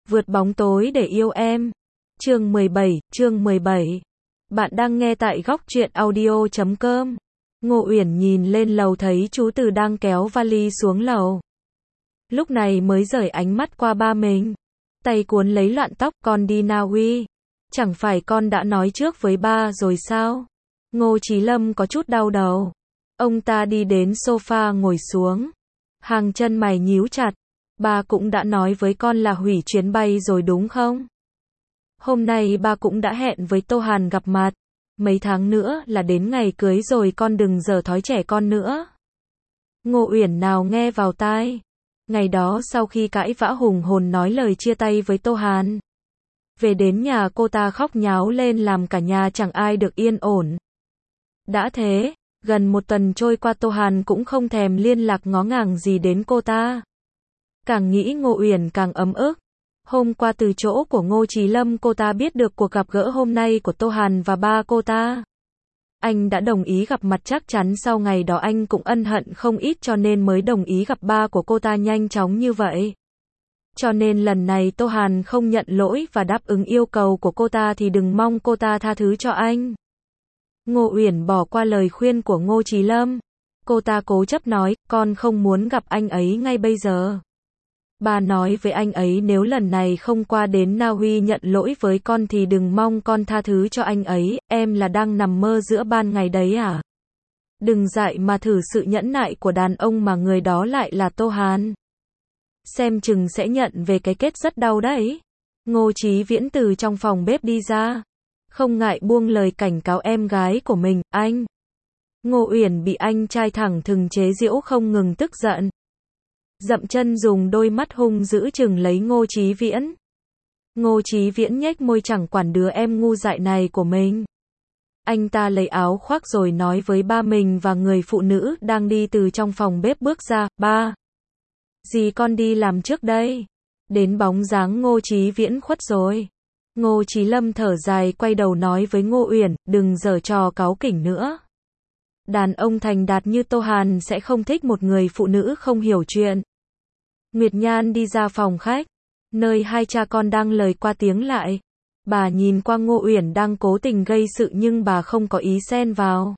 Vượt bóng tối để yêu em. Chương 17. Bạn đang nghe tại góc truyện audio.com. Ngô Uyển nhìn lên lầu thấy chú Từ đang kéo vali xuống lầu. Lúc này mới rời ánh mắt qua ba mình. Tay cuốn lấy loạn tóc, con đi Na Uy. Chẳng phải con đã nói trước với ba rồi sao? Ngô Chí Lâm có chút đau đầu. Ông ta đi đến sofa ngồi xuống. Hàng chân mày nhíu chặt. Ba cũng đã nói với con là hủy chuyến bay rồi đúng không? Hôm nay ba cũng đã hẹn với Tô Hàn gặp mặt. Mấy tháng nữa là đến ngày cưới rồi, con đừng giở thói trẻ con nữa. Ngô Uyển nào nghe vào tai. Ngày đó sau khi cãi vã hùng hồn nói lời chia tay với Tô Hàn. Về đến nhà cô ta khóc nháo lên làm cả nhà chẳng ai được yên ổn. Đã thế, gần một tuần trôi qua Tô Hàn cũng không thèm liên lạc ngó ngàng gì đến cô ta. Càng nghĩ Ngô Uyển càng ấm ức. Hôm qua từ chỗ của Ngô Chí Lâm cô ta biết được cuộc gặp gỡ hôm nay của Tô Hàn và ba cô ta. Anh đã đồng ý gặp mặt, chắc chắn sau ngày đó anh cũng ân hận không ít cho nên mới đồng ý gặp ba của cô ta nhanh chóng như vậy. Cho nên lần này Tô Hàn không nhận lỗi và đáp ứng yêu cầu của cô ta thì đừng mong cô ta tha thứ cho anh. Ngô Uyển bỏ qua lời khuyên của Ngô Chí Lâm. Cô ta cố chấp nói, con không muốn gặp anh ấy ngay bây giờ. Bà nói với anh ấy nếu lần này không qua đến Na Uy nhận lỗi với con thì đừng mong con tha thứ cho anh ấy, em là đang nằm mơ giữa ban ngày đấy à? Đừng dại mà thử sự nhẫn nại của đàn ông mà người đó lại là Tô Hàn. Xem chừng sẽ nhận về cái kết rất đau đấy. Ngô Chí Viễn từ trong phòng bếp đi ra. Không ngại buông lời cảnh cáo em gái của mình, anh. Ngô Uyển bị anh trai thẳng thừng chế giễu không ngừng tức giận. Dậm chân dùng đôi mắt hung dữ chừng lấy Ngô Chí Viễn. Ngô Chí Viễn nhếch môi chẳng quản đứa em ngu dại này của mình. Anh ta lấy áo khoác rồi nói với ba mình và người phụ nữ đang đi từ trong phòng bếp bước ra, ba. Dì con đi làm trước đây. Đến bóng dáng Ngô Chí Viễn khuất rồi. Ngô Chí Lâm thở dài quay đầu nói với Ngô Uyển, đừng giở trò cáu kỉnh nữa. Đàn ông thành đạt như Tô Hàn sẽ không thích một người phụ nữ không hiểu chuyện. Nguyệt Nhan đi ra phòng khách, nơi hai cha con đang lời qua tiếng lại. Bà nhìn qua Ngô Uyển đang cố tình gây sự nhưng bà không có ý xen vào.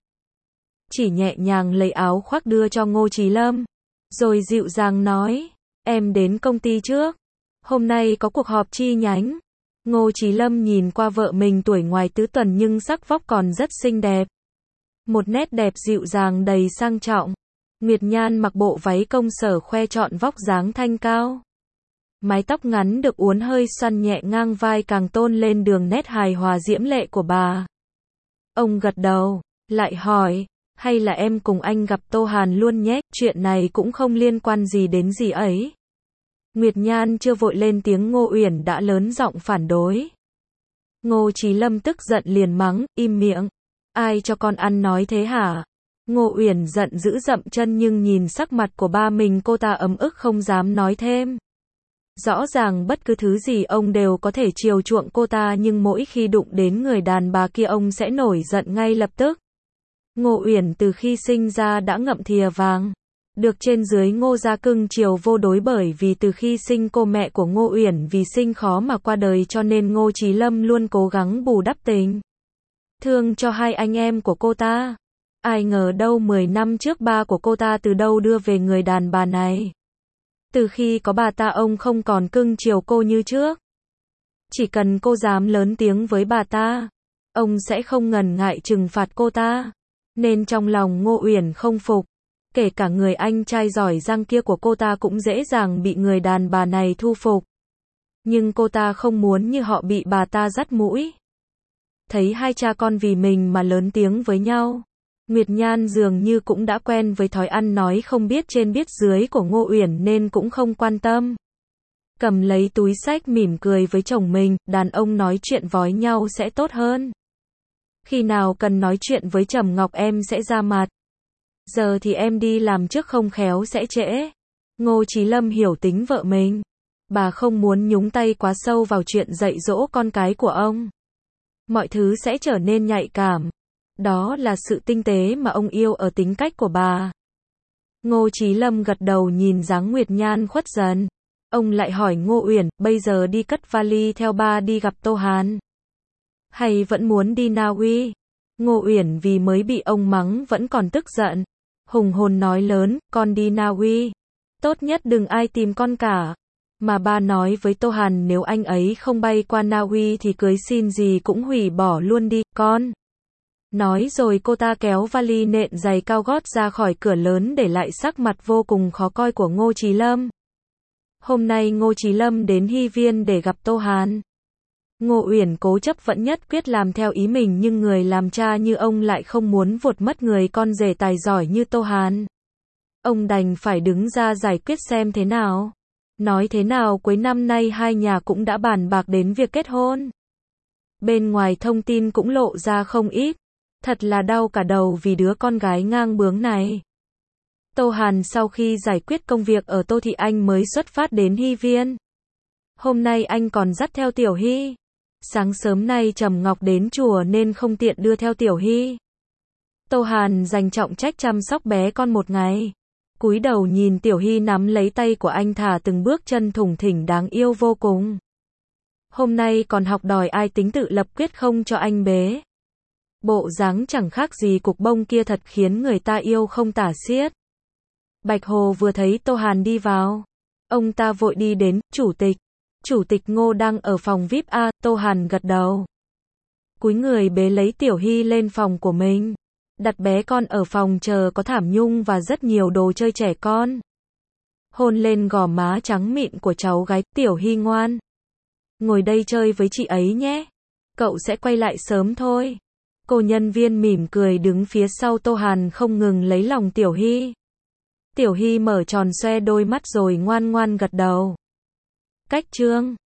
Chỉ nhẹ nhàng lấy áo khoác đưa cho Ngô Chí Lâm. Rồi dịu dàng nói, em đến công ty trước. Hôm nay có cuộc họp chi nhánh. Ngô Chí Lâm nhìn qua vợ mình tuổi ngoài tứ tuần nhưng sắc vóc còn rất xinh đẹp. Một nét đẹp dịu dàng đầy sang trọng. Nguyệt Nhan mặc bộ váy công sở khoe trọn vóc dáng thanh cao. Mái tóc ngắn được uốn hơi xoăn nhẹ ngang vai càng tôn lên đường nét hài hòa diễm lệ của bà. Ông gật đầu, lại hỏi, hay là em cùng anh gặp Tô Hàn luôn nhé, chuyện này cũng không liên quan gì đến gì ấy. Nguyệt Nhan chưa vội lên tiếng Ngô Uyển đã lớn giọng phản đối. Ngô Chí Lâm tức giận liền mắng, im miệng. Ai cho con ăn nói thế hả? Ngô Uyển giận dữ dậm chân nhưng nhìn sắc mặt của ba mình cô ta ấm ức không dám nói thêm. Rõ ràng bất cứ thứ gì ông đều có thể chiều chuộng cô ta nhưng mỗi khi đụng đến người đàn bà kia ông sẽ nổi giận ngay lập tức. Ngô Uyển từ khi sinh ra đã ngậm thìa vàng. Được trên dưới Ngô gia cưng chiều vô đối bởi vì từ khi sinh cô mẹ của Ngô Uyển vì sinh khó mà qua đời cho nên Ngô Chí Lâm luôn cố gắng bù đắp tình thương cho hai anh em của cô ta. Ai ngờ đâu 10 năm trước ba của cô ta từ đâu đưa về người đàn bà này. Từ khi có bà ta ông không còn cưng chiều cô như trước. Chỉ cần cô dám lớn tiếng với bà ta, ông sẽ không ngần ngại trừng phạt cô ta. Nên trong lòng Ngô Uyển không phục. Kể cả người anh trai giỏi giang kia của cô ta cũng dễ dàng bị người đàn bà này thu phục. Nhưng cô ta không muốn như họ bị bà ta dắt mũi. Thấy hai cha con vì mình mà lớn tiếng với nhau. Nguyệt Nhan dường như cũng đã quen với thói ăn nói không biết trên biết dưới của Ngô Uyển nên cũng không quan tâm. Cầm lấy túi xách mỉm cười với chồng mình, đàn ông nói chuyện vói nhau sẽ tốt hơn. Khi nào cần nói chuyện với Trầm Ngọc em sẽ ra mặt. Giờ thì em đi làm trước không khéo sẽ trễ. Ngô Chí Lâm hiểu tính vợ mình. Bà không muốn nhúng tay quá sâu vào chuyện dạy dỗ con cái của ông. Mọi thứ sẽ trở nên nhạy cảm. Đó là sự tinh tế mà ông yêu ở tính cách của bà. Ngô Chí Lâm gật đầu nhìn dáng Nguyệt Nhan khuất dần. Ông lại hỏi Ngô Uyển, bây giờ đi cất vali theo ba đi gặp Tô Hàn? Hay vẫn muốn đi Na Uy? Ngô Uyển vì mới bị ông mắng vẫn còn tức giận. Hùng hồn nói lớn, con đi Na Uy. Tốt nhất đừng ai tìm con cả. Mà ba nói với Tô Hàn nếu anh ấy không bay qua Na Uy thì cưới xin gì cũng hủy bỏ luôn đi, con. Nói rồi cô ta kéo vali nện giày cao gót ra khỏi cửa lớn để lại sắc mặt vô cùng khó coi của Ngô Chí Lâm. Hôm nay Ngô Chí Lâm đến Hy Viên để gặp Tô Hàn. Ngô Uyển cố chấp vẫn nhất quyết làm theo ý mình nhưng người làm cha như ông lại không muốn vụt mất người con rể tài giỏi như Tô Hàn. Ông đành phải đứng ra giải quyết xem thế nào. Nói thế nào cuối năm nay hai nhà cũng đã bàn bạc đến việc kết hôn. Bên ngoài thông tin cũng lộ ra không ít. Thật là đau cả đầu vì đứa con gái ngang bướng này. Tô Hàn sau khi giải quyết công việc ở Tô Thị Anh mới xuất phát đến Hy Viên. Hôm nay anh còn dắt theo Tiểu Hy. Sáng sớm nay Trầm Ngọc đến chùa nên không tiện đưa theo Tiểu Hy. Tô Hàn dành trọng trách chăm sóc bé con một ngày. Cúi đầu nhìn Tiểu Hy nắm lấy tay của anh thả từng bước chân thủng thỉnh đáng yêu vô cùng. Hôm nay còn học đòi ai tính tự lập quyết không cho anh bế. Bộ dáng chẳng khác gì cục bông kia thật khiến người ta yêu không tả xiết. Bạch Hồ vừa thấy Tô Hàn đi vào. Ông ta vội đi đến, Chủ tịch Ngô đang ở phòng VIP A, Tô Hàn gật đầu. Cúi người bế lấy Tiểu Hy lên phòng của mình. Đặt bé con ở phòng chờ có thảm nhung và rất nhiều đồ chơi trẻ con. Hôn lên gò má trắng mịn của cháu gái, Tiểu Hy ngoan. Ngồi đây chơi với chị ấy nhé. Cậu sẽ quay lại sớm thôi. Cô nhân viên mỉm cười đứng phía sau Tô Hàn không ngừng lấy lòng Tiểu Hy. Tiểu Hy mở tròn xoe đôi mắt rồi ngoan ngoan gật đầu. Cách chương